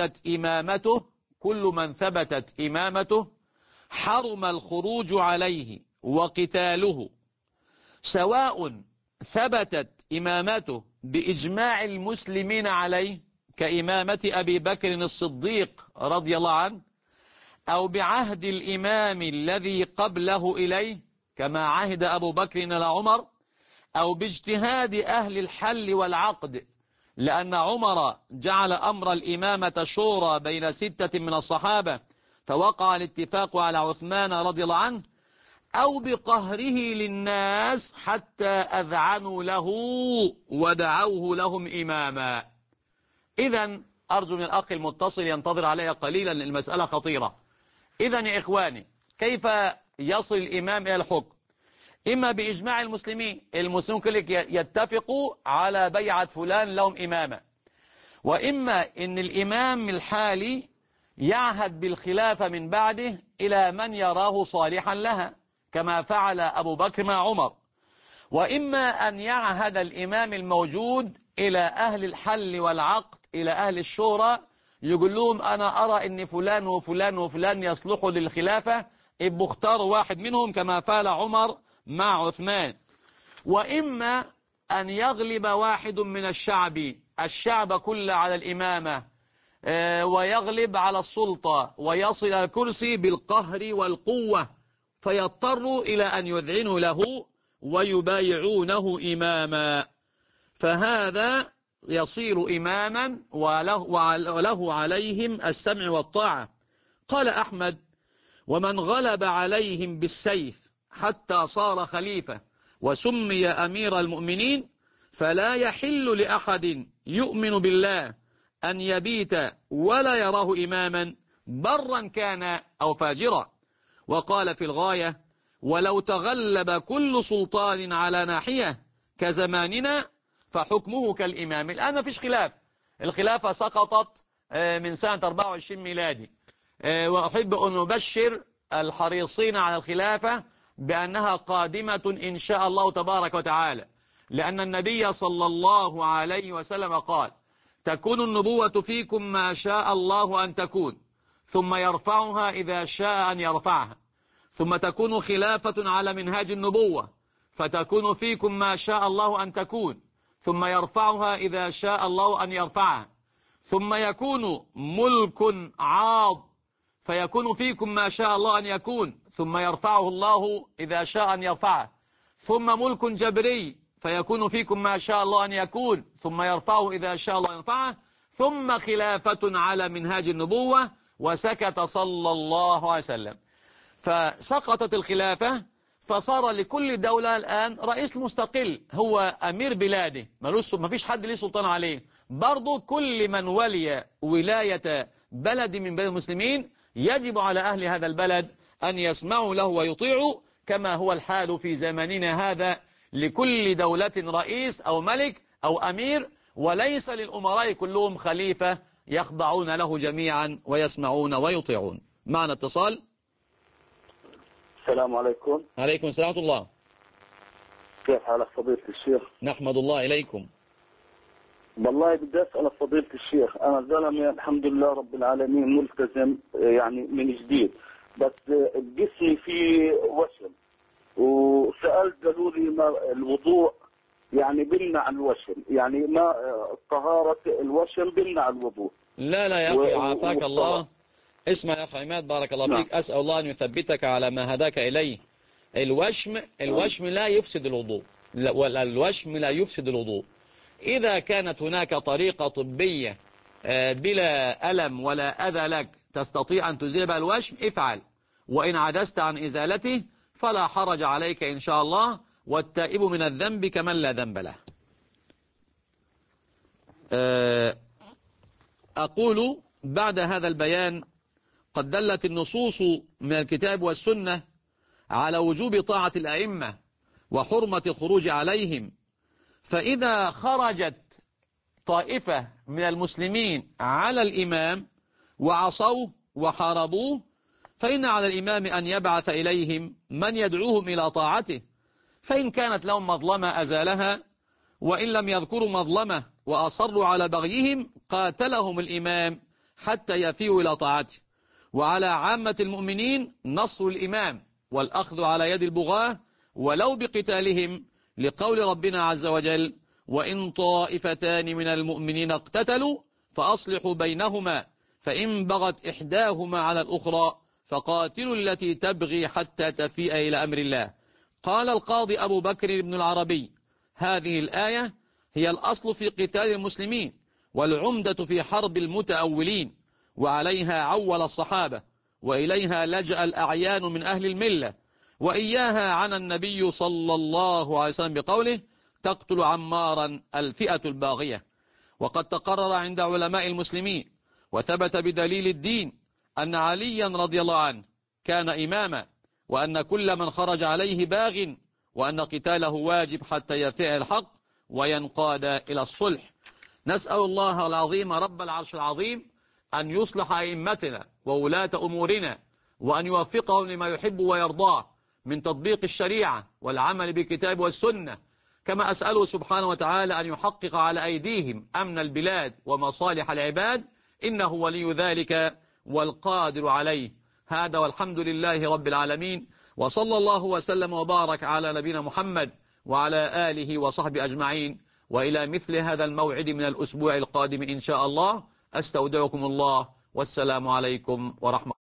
[SPEAKER 1] ثبتت إمامته حرم الخروج عليه وقتاله، سواء ثبتت إمامته بإجماع المسلمين عليه كإمامة أبي بكر الصديق رضي الله عنه، أو بعهد الإمام الذي قبله إليه كما عهد أبو بكر إلى عمر، أو باجتهاد أهل الحل والعقد لأن عمر جعل أمر الإمامة شورى بين 6 من الصحابة فوقع الاتفاق على عثمان رضي الله عنه، أو بقهره للناس حتى أذعنوا له ودعوه لهم إماما. إذن أرجو من الأخ المتصل ينتظر علي قليلا، المسألة خطيرة. إذن يا إخواني، كيف يصل الإمام إلى الحكم؟ إما بإجماع المسلمين كلهم يتفقوا على بيعة فلان لهم إمامة، وإما إن الإمام الحالي يعهد بالخلافة من بعده إلى من يراه صالحا لها كما فعل أبو بكر مع عمر، وإما أن يعهد الإمام الموجود إلى أهل الحل والعقد، إلى أهل الشورى، يقول لهم: أنا أرى أن فلان وفلان وفلان يصلحوا للخلافة، ابقوا اختاروا واحد منهم كما فعل عمر مع عثمان. وإما أن يغلب واحد من الشعب كله على الإمامة ويغلب على السلطة ويصل إلى الكرسي بالقهر والقوة، فيضطروا إلى أن يذعنوا له ويبايعونه إماما، فهذا يصير إماما وله عليهم السمع والطاعة. قال أحمد: ومن غلب عليهم بالسيف حتى صار خليفة وسمي أمير المؤمنين فلا يحل لأحد يؤمن بالله أن يبيت ولا يراه إماما برا كان أو فاجرا. وقال في الغاية: ولو تغلب كل سلطان على ناحية كزماننا فحكمه كالإمام. الآن ما فيش خلاف، الخلافة سقطت من سنة 24 ميلادي. وأحب أن أبشر الحريصين على الخلافة بأنها قادمة إن شاء الله تبارك وتعالى، لأن النبي صلى الله عليه وسلم قال: تكون النبوة فيكم ما شاء الله أن تكون، ثم يرفعها إذا شاء أن يرفعها، ثم تكون خلافة على منهاج النبوة فتكون فيكم ما شاء الله أن تكون، ثم يرفعها إذا شاء الله أن يرفعها، ثم يكون ملك عاض فيكون فيكم ما شاء الله أن يكون، ثم يرفعه الله إذا شاء أن يرفعه، ثم ملك جبري فيكون فيكم ما شاء الله أن يكون، ثم يرفعه إذا شاء الله أن يرفعه، ثم خلافة على منهاج النبوة. وسكت صلى الله عليه وسلم. فسقطت الخلافة، فصار لكل دولة الآن رئيس مستقل، هو أمير بلاده، ما فيش حد ليه سلطان عليه. برضو كل من ولي ولاية بلد من بلد المسلمين يجب على أهل هذا البلد أن يسمعوا له ويطيعوا، كما هو الحال في زماننا هذا لكل دولة رئيس أو ملك أو أمير، وليس للأمراء كلهم خليفة يخضعون له جميعا ويسمعون ويطيعون. معنا اتصال.
[SPEAKER 6] السلام عليكم.
[SPEAKER 1] عليكم السلام ورحمة الله.
[SPEAKER 6] كيف حالك فضيلة الشيخ؟
[SPEAKER 1] نحمد الله إليكم.
[SPEAKER 6] والله بدي أسأل فضيلة الشيخ، أنا زلمة الحمد لله رب العالمين ملتزم يعني من جديد، بس جسمي فيه وشم، وسألت قالوا لي ما الوضوء يعني بمنع الوشم، يعني ما طهارة الوشم بمنع الوضوء.
[SPEAKER 1] لا يا أخي عافاك الله. اسمع يا أخي عماد بارك الله فيك، أسأل الله أن يثبتك على ما هداك إليه. الوشم لا يفسد الوضوء، الوشم لا يفسد الوضوء. إذا كانت هناك طريقة طبية بلا ألم ولا أذى لك تستطيع أن تزيل الوشم افعل، وإن عجزت عن إزالته فلا حرج عليك إن شاء الله، والتائب من الذنب كمن لا ذنب له. أقول بعد هذا البيان: قد دلت النصوص من الكتاب والسنة على وجوب طاعة الأئمة وحرمة الخروج عليهم، فإذا خرجت طائفة من المسلمين على الإمام وعصوه وحاربوه فإن على الإمام أن يبعث إليهم من يدعوهم إلى طاعته، فإن كانت لهم مظلمة أزالها، وإن لم يذكروا مظلمة وأصروا على بغيهم قاتلهم الإمام حتى يفيوا إلى طاعته. وعلى عامة المؤمنين نصر الإمام والأخذ على يد البغاة ولو بقتالهم، لقول ربنا عز وجل: وإن طائفتان من المؤمنين اقتتلوا فأصلحوا بينهما فإن بغت إحداهما على الأخرى فقاتلوا التي تبغي حتى تفيء إلى أمر الله. قال القاضي أبو بكر بن العربي: هذه الآية هي الأصل في قتال المسلمين والعمدة في حرب المتأولين، وعليها عول الصحابة، وإليها لجأ الأعيان من أهل الملة، وإياها عن النبي صلى الله عليه وسلم بقوله: تقتل عمارا الفئة الباغية. وقد تقرر عند علماء المسلمين وثبت بدليل الدين أن عليا رضي الله عنه كان إماما، وأن كل من خرج عليه باغ، وأن قتاله واجب حتى يفيء الحق وينقاد إلى الصلح. نسأل الله العظيم رب العرش العظيم أن يصلح أئمتنا وولاة أمورنا، وأن يوفقهم لما يحب ويرضاه من تطبيق الشريعة والعمل بالكتاب والسنة، كما أسأله سبحانه وتعالى أن يحقق على أيديهم أمن البلاد ومصالح العباد، إنه ولي ذلك والقادر عليه. هذا والحمد لله رب العالمين، وصلى الله وسلم وبارك على نبينا محمد وعلى آله وصحبه أجمعين. وإلى مثل هذا الموعد من الأسبوع القادم إن شاء الله، أستودعكم الله، والسلام عليكم ورحمة الله.